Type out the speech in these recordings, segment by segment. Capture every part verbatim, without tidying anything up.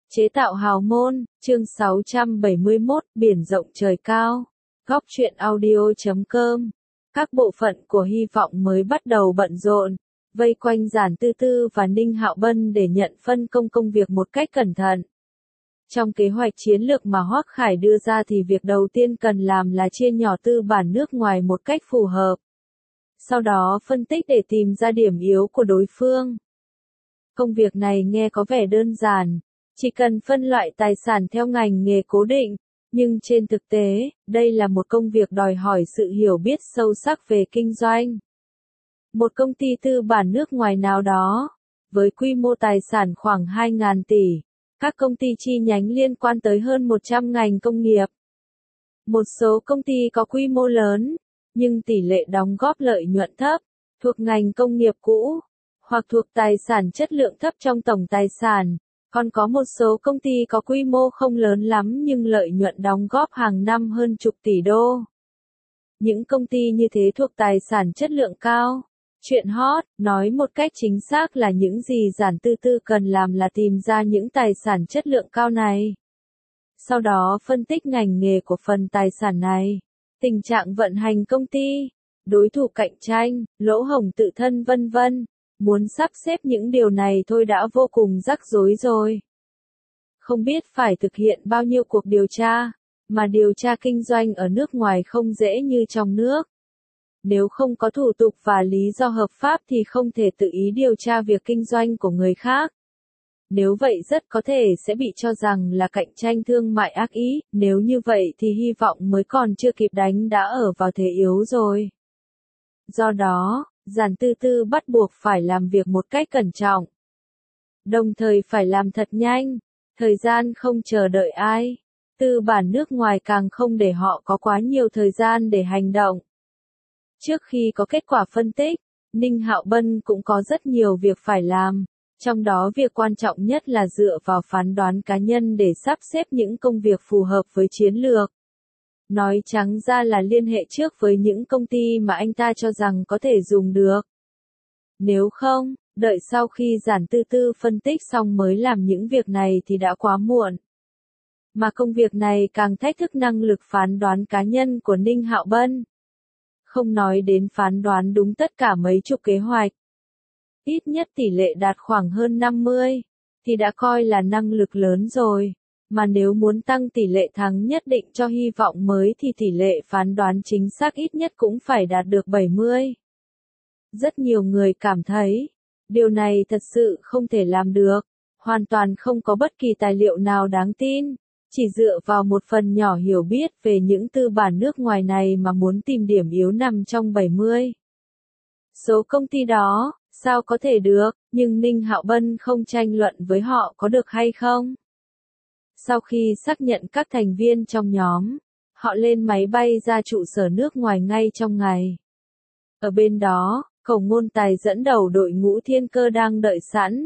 Chế tạo hào môn, chương sáu trăm bảy mươi mốt, biển rộng trời cao. Góc truyện audio chấm com. Các bộ phận của Hy vọng mới bắt đầu bận rộn, vây quanh Giản Tư Tư và Ninh Hạo Bân để nhận phân công công việc một cách cẩn thận. Trong kế hoạch chiến lược mà Hoắc Khải đưa ra thì việc đầu tiên cần làm là chia nhỏ tư bản nước ngoài một cách phù hợp. Sau đó phân tích để tìm ra điểm yếu của đối phương. Công việc này nghe có vẻ đơn giản, chỉ cần phân loại tài sản theo ngành nghề cố định, nhưng trên thực tế, đây là một công việc đòi hỏi sự hiểu biết sâu sắc về kinh doanh. Một công ty tư bản nước ngoài nào đó, với quy mô tài sản khoảng hai nghìn tỷ, các công ty chi nhánh liên quan tới hơn một trăm ngành công nghiệp. Một số công ty có quy mô lớn, nhưng tỷ lệ đóng góp lợi nhuận thấp, thuộc ngành công nghiệp cũ, hoặc thuộc tài sản chất lượng thấp trong tổng tài sản. Còn có một số công ty có quy mô không lớn lắm nhưng lợi nhuận đóng góp hàng năm hơn chục tỷ đô. Những công ty như thế thuộc tài sản chất lượng cao. Chuyện hot, nói một cách chính xác là những gì Giản Tư Tư cần làm là tìm ra những tài sản chất lượng cao này. Sau đó phân tích ngành nghề của phần tài sản này, tình trạng vận hành công ty, đối thủ cạnh tranh, lỗ hổng tự thân vân vân. Muốn sắp xếp những điều này thôi đã vô cùng rắc rối rồi. Không biết phải thực hiện bao nhiêu cuộc điều tra, mà điều tra kinh doanh ở nước ngoài không dễ như trong nước. Nếu không có thủ tục và lý do hợp pháp thì không thể tự ý điều tra việc kinh doanh của người khác. Nếu vậy rất có thể sẽ bị cho rằng là cạnh tranh thương mại ác ý, nếu như vậy thì Hy vọng mới còn chưa kịp đánh đã ở vào thế yếu rồi. Do đó, Giản Tư Tư bắt buộc phải làm việc một cách cẩn trọng. Đồng thời phải làm thật nhanh, thời gian không chờ đợi ai. Tư bản nước ngoài càng không để họ có quá nhiều thời gian để hành động. Trước khi có kết quả phân tích, Ninh Hạo Bân cũng có rất nhiều việc phải làm. Trong đó việc quan trọng nhất là dựa vào phán đoán cá nhân để sắp xếp những công việc phù hợp với chiến lược. Nói trắng ra là liên hệ trước với những công ty mà anh ta cho rằng có thể dùng được. Nếu không, đợi sau khi Giản Tư Tư phân tích xong mới làm những việc này thì đã quá muộn. Mà công việc này càng thách thức năng lực phán đoán cá nhân của Ninh Hạo Bân. Không nói đến phán đoán đúng tất cả mấy chục kế hoạch. Ít nhất tỷ lệ đạt khoảng hơn năm mươi, thì đã coi là năng lực lớn rồi. Mà nếu muốn tăng tỷ lệ thắng nhất định cho Hy vọng mới thì tỷ lệ phán đoán chính xác ít nhất cũng phải đạt được bảy mươi. Rất nhiều người cảm thấy, điều này thật sự không thể làm được, hoàn toàn không có bất kỳ tài liệu nào đáng tin, chỉ dựa vào một phần nhỏ hiểu biết về những tư bản nước ngoài này mà muốn tìm điểm yếu nằm trong bảy mươi. Số công ty đó, sao có thể được, nhưng Ninh Hạo Bân không tranh luận với họ có được hay không. Sau khi xác nhận các thành viên trong nhóm, họ lên máy bay ra trụ sở nước ngoài ngay trong ngày. Ở bên đó, Khổng Ngôn Tài dẫn đầu đội ngũ thiên cơ đang đợi sẵn.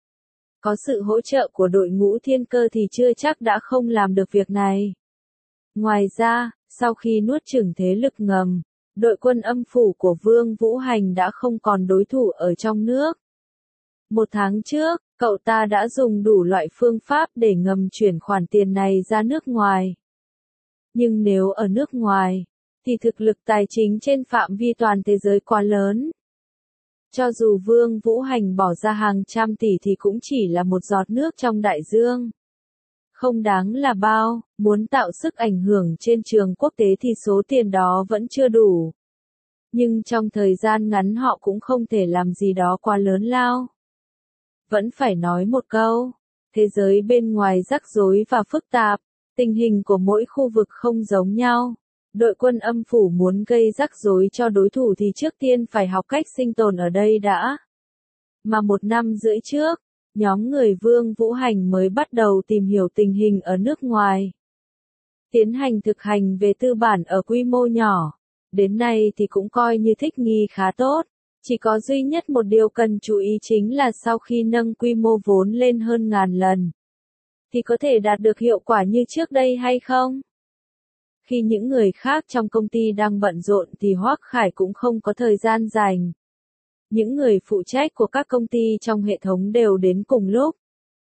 Có sự hỗ trợ của đội ngũ thiên cơ thì chưa chắc đã không làm được việc này. Ngoài ra, sau khi nuốt chửng thế lực ngầm, đội quân âm phủ của Vương Vũ Hành đã không còn đối thủ ở trong nước. Một tháng trước, cậu ta đã dùng đủ loại phương pháp để ngầm chuyển khoản tiền này ra nước ngoài. Nhưng nếu ở nước ngoài, thì thực lực tài chính trên phạm vi toàn thế giới quá lớn. Cho dù Vương Vũ Hành bỏ ra hàng trăm tỷ thì cũng chỉ là một giọt nước trong đại dương. Không đáng là bao, muốn tạo sức ảnh hưởng trên trường quốc tế thì số tiền đó vẫn chưa đủ. Nhưng trong thời gian ngắn họ cũng không thể làm gì đó quá lớn lao. Vẫn phải nói một câu, thế giới bên ngoài rắc rối và phức tạp, tình hình của mỗi khu vực không giống nhau. Đội quân âm phủ muốn gây rắc rối cho đối thủ thì trước tiên phải học cách sinh tồn ở đây đã. Mà một năm rưỡi trước, nhóm người Vương Vũ Hành mới bắt đầu tìm hiểu tình hình ở nước ngoài. Tiến hành thực hành về tư bản ở quy mô nhỏ. Đến nay thì cũng coi như thích nghi khá tốt. Chỉ có duy nhất một điều cần chú ý chính là sau khi nâng quy mô vốn lên hơn ngàn lần, thì có thể đạt được hiệu quả như trước đây hay không? Khi những người khác trong công ty đang bận rộn thì Hoắc Khải cũng không có thời gian dành. Những người phụ trách của các công ty trong hệ thống đều đến cùng lúc.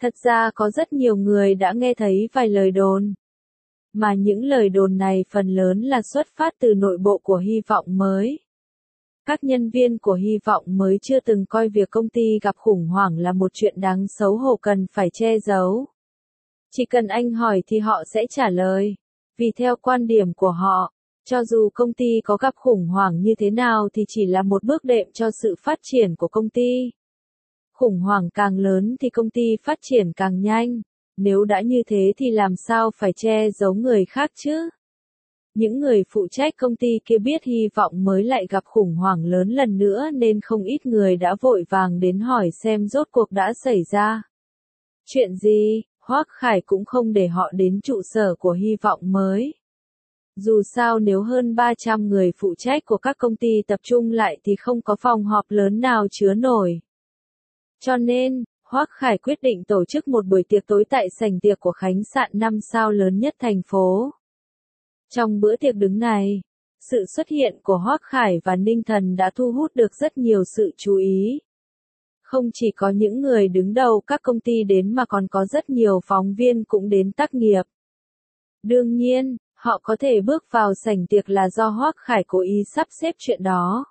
Thật ra có rất nhiều người đã nghe thấy vài lời đồn. Mà những lời đồn này phần lớn là xuất phát từ nội bộ của Hy vọng mới. Các nhân viên của Hy vọng mới chưa từng coi việc công ty gặp khủng hoảng là một chuyện đáng xấu hổ cần phải che giấu. Chỉ cần anh hỏi thì họ sẽ trả lời. Vì theo quan điểm của họ, cho dù công ty có gặp khủng hoảng như thế nào thì chỉ là một bước đệm cho sự phát triển của công ty. Khủng hoảng càng lớn thì công ty phát triển càng nhanh. Nếu đã như thế thì làm sao phải che giấu người khác chứ? Những người phụ trách công ty kia biết Hy vọng mới lại gặp khủng hoảng lớn lần nữa nên không ít người đã vội vàng đến hỏi xem rốt cuộc đã xảy ra chuyện gì. Hoắc Khải cũng không để họ đến trụ sở của Hy vọng mới. Dù sao nếu hơn ba trăm người phụ trách của các công ty tập trung lại thì không có phòng họp lớn nào chứa nổi. Cho nên, Hoắc Khải quyết định tổ chức một buổi tiệc tối tại sảnh tiệc của khách sạn năm sao lớn nhất thành phố. Trong bữa tiệc đứng này, sự xuất hiện của Hoắc Khải và Ninh Thần đã thu hút được rất nhiều sự chú ý. Không chỉ có những người đứng đầu các công ty đến mà còn có rất nhiều phóng viên cũng đến tác nghiệp. Đương nhiên, họ có thể bước vào sảnh tiệc là do Hoắc Khải cố ý sắp xếp chuyện đó.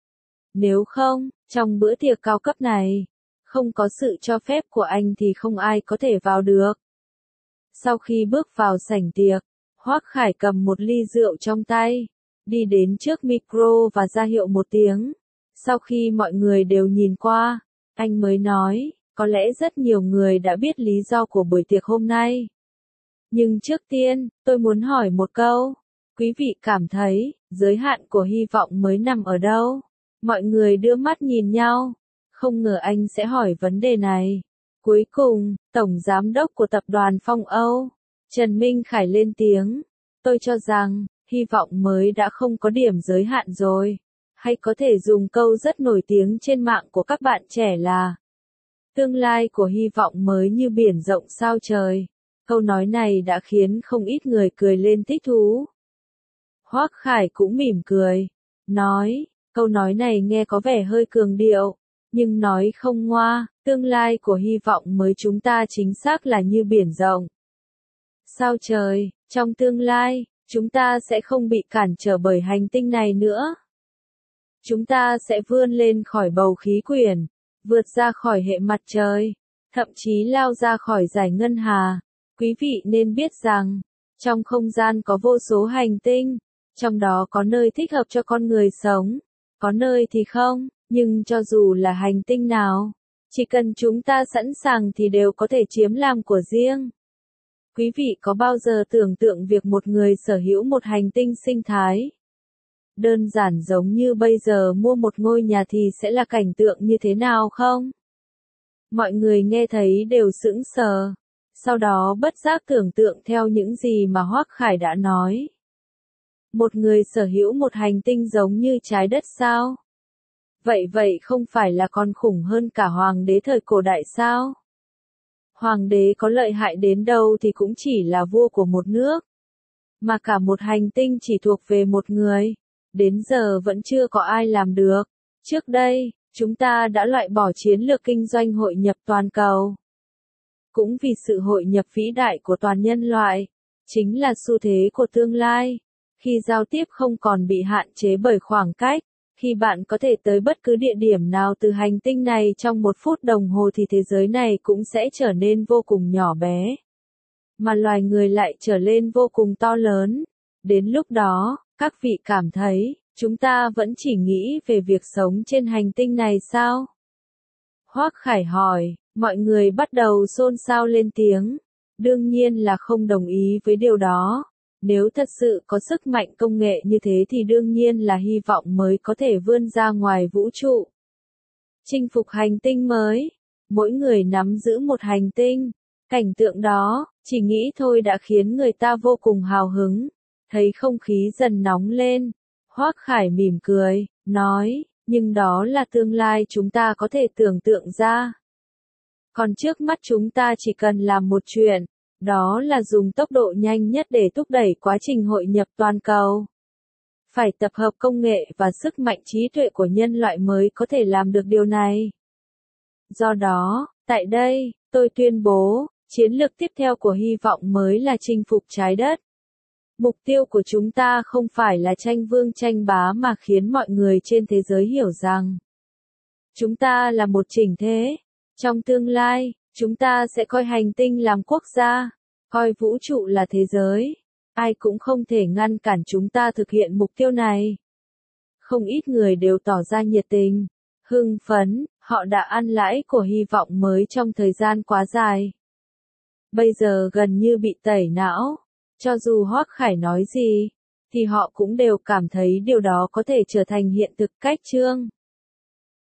Nếu không, trong bữa tiệc cao cấp này, không có sự cho phép của anh thì không ai có thể vào được. Sau khi bước vào sảnh tiệc, Hoắc Khải cầm một ly rượu trong tay, đi đến trước micro và ra hiệu một tiếng. Sau khi mọi người đều nhìn qua, anh mới nói, có lẽ rất nhiều người đã biết lý do của buổi tiệc hôm nay. Nhưng trước tiên, tôi muốn hỏi một câu. Quý vị cảm thấy, giới hạn của Hy vọng mới nằm ở đâu? Mọi người đưa mắt nhìn nhau. Không ngờ anh sẽ hỏi vấn đề này. Cuối cùng, Tổng Giám đốc của Tập đoàn Phong Âu, Trần Minh Khải lên tiếng. Tôi cho rằng, Hy vọng mới đã không có điểm giới hạn rồi. Hay có thể dùng câu rất nổi tiếng trên mạng của các bạn trẻ là tương lai của Hy vọng mới như biển rộng sao trời. Câu nói này đã khiến không ít người cười lên thích thú. Hoắc Khải cũng mỉm cười, nói, câu nói này nghe có vẻ hơi cường điệu, nhưng nói không ngoa, tương lai của Hy vọng mới chúng ta chính xác là như biển rộng. Sao trời, trong tương lai, chúng ta sẽ không bị cản trở bởi hành tinh này nữa. Chúng ta sẽ vươn lên khỏi bầu khí quyển, vượt ra khỏi hệ mặt trời, thậm chí lao ra khỏi dải ngân hà. Quý vị nên biết rằng, trong không gian có vô số hành tinh, trong đó có nơi thích hợp cho con người sống, có nơi thì không, nhưng cho dù là hành tinh nào, chỉ cần chúng ta sẵn sàng thì đều có thể chiếm làm của riêng. Quý vị có bao giờ tưởng tượng việc một người sở hữu một hành tinh sinh thái? Đơn giản giống như bây giờ mua một ngôi nhà thì sẽ là cảnh tượng như thế nào không? Mọi người nghe thấy đều sững sờ. Sau đó bất giác tưởng tượng theo những gì mà Hoắc Khải đã nói. Một người sở hữu một hành tinh giống như trái đất sao? Vậy vậy không phải là còn khủng hơn cả hoàng đế thời cổ đại sao? Hoàng đế có lợi hại đến đâu thì cũng chỉ là vua của một nước. Mà cả một hành tinh chỉ thuộc về một người. Đến giờ vẫn chưa có ai làm được. Trước đây, chúng ta đã loại bỏ chiến lược kinh doanh hội nhập toàn cầu. Cũng vì sự hội nhập vĩ đại của toàn nhân loại, chính là xu thế của tương lai. Khi giao tiếp không còn bị hạn chế bởi khoảng cách, khi bạn có thể tới bất cứ địa điểm nào từ hành tinh này trong một phút đồng hồ thì thế giới này cũng sẽ trở nên vô cùng nhỏ bé. Mà loài người lại trở lên vô cùng to lớn. Đến lúc đó, các vị cảm thấy, chúng ta vẫn chỉ nghĩ về việc sống trên hành tinh này sao? Hoắc Khải hỏi, mọi người bắt đầu xôn xao lên tiếng. Đương nhiên là không đồng ý với điều đó. Nếu thật sự có sức mạnh công nghệ như thế thì đương nhiên là Hy vọng mới có thể vươn ra ngoài vũ trụ. Chinh phục hành tinh mới. Mỗi người nắm giữ một hành tinh. Cảnh tượng đó, chỉ nghĩ thôi đã khiến người ta vô cùng hào hứng. Thấy không khí dần nóng lên. Hoắc Khải mỉm cười, nói, nhưng đó là tương lai chúng ta có thể tưởng tượng ra. Còn trước mắt chúng ta chỉ cần làm một chuyện, đó là dùng tốc độ nhanh nhất để thúc đẩy quá trình hội nhập toàn cầu. Phải tập hợp công nghệ và sức mạnh trí tuệ của nhân loại mới có thể làm được điều này. Do đó, tại đây, Tôi tuyên bố, chiến lược tiếp theo của hy vọng mới là chinh phục trái đất. Mục tiêu của chúng ta không phải là tranh vương tranh bá mà khiến mọi người trên thế giới hiểu rằng chúng ta là một chỉnh thể. Trong tương lai, chúng ta sẽ coi hành tinh làm quốc gia, coi vũ trụ là thế giới. Ai cũng không thể ngăn cản chúng ta thực hiện mục tiêu này. Không ít người đều tỏ ra nhiệt tình, hưng phấn, họ đã ăn lãi của hy vọng mới trong thời gian quá dài. Bây giờ gần như bị tẩy não, cho dù Hoắc Khải nói gì, thì họ cũng đều cảm thấy điều đó có thể trở thành hiện thực. Cách chương